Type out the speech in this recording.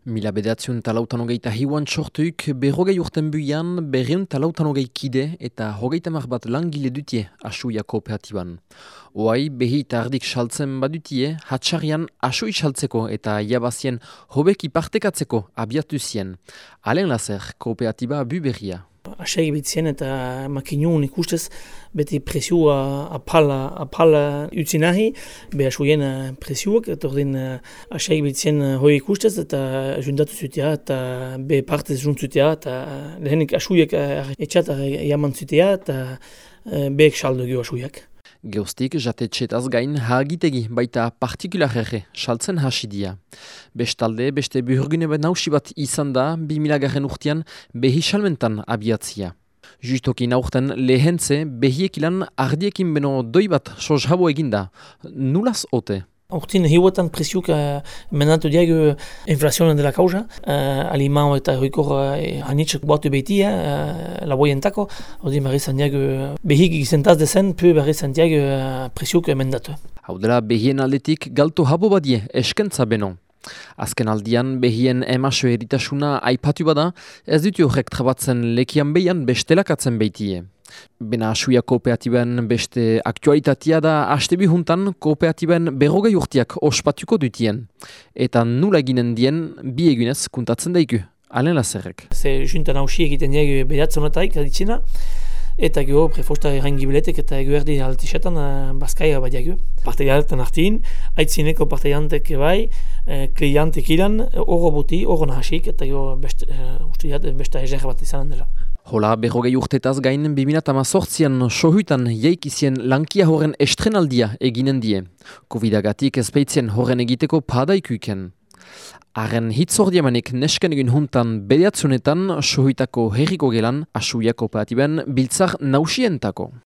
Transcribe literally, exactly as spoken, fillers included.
Mila bederatziun talautan hogeita hiuan sortuik, berrogei urten buian, berreun talautan hogei kide eta hogeita mar bat langile dutie Asuia kooperatiban. Oai, behi eta ardik saltzen badutie, hatxarian asui saltzeko eta jabazien hobeki partekatzeko abiatu zien. Alen lazer, kooperatiba bu berria. Asai bitzien eta makinun ikustez beti presioa apal, apal utzi nahi, be asuien presioak, eta ordin asai bitzien hoi ikustez eta jundatu zutea eta be partez juntzutea eta lehenik asuiek etxat jaman zutea eta beek saldo gio asuiak. Geostik jatetxetaz gain hagitegi baita partikularre saltzen hasidia. Bestalde, beste behurgune bat nausi bat izan da bi milagarren urtean behi salmentan abiatzia. Justoki naurten lehentze behiek ilan ardiekin beno doi bat sozhabo eginda. Nulaz ote? Hortin hiuetan presiuk uh, menatu diago inflazioan dela kauza, uh, alimao eta hoikor uh, hanitzak batu behitia, uh, laboientako, ordin barri zan diago behik gizentaz dezen, pu barri zan diago uh, presiuk mendatu. Hau dela behien aldetik galto habo badie eskentza beno. Azken aldian behien emaso eritasuna aipatu bada, ez dutu horrek trabatzen lekian behian bestelakatzen behitie. Bena Asuia kooperatiben beste aktualitatea da haste bihuntan kooperatiben berrogei urtiak ospatuko dutien. Eta nula eginen dien bi egunez kuntatzen daiku. Alen lazerrek. Ze juntan hausi egiten diag behatzen honetak aditzina, eta gero prefosta errangibiletek eta ego erdi altisetan uh, bazkaia bat diagu. Parteialetan hartin, aitzineko parteiantek bai, uh, klientek ilan, oro buti, oro nahasik, eta gero beste, uh, beste ezer bat izan dela. Hola, berrogei urtetaz gain, bi mila hamazortzian sohutan jaikizien lankia horren estrenaldia eginen die. Covidagatik ezpeitzien horren egiteko padaikuiken. Haren hitzordiamanik nesken egin huntan bederatzunetan sohuitako herriko gelan Asuia kooperatiben biltzar nausientako.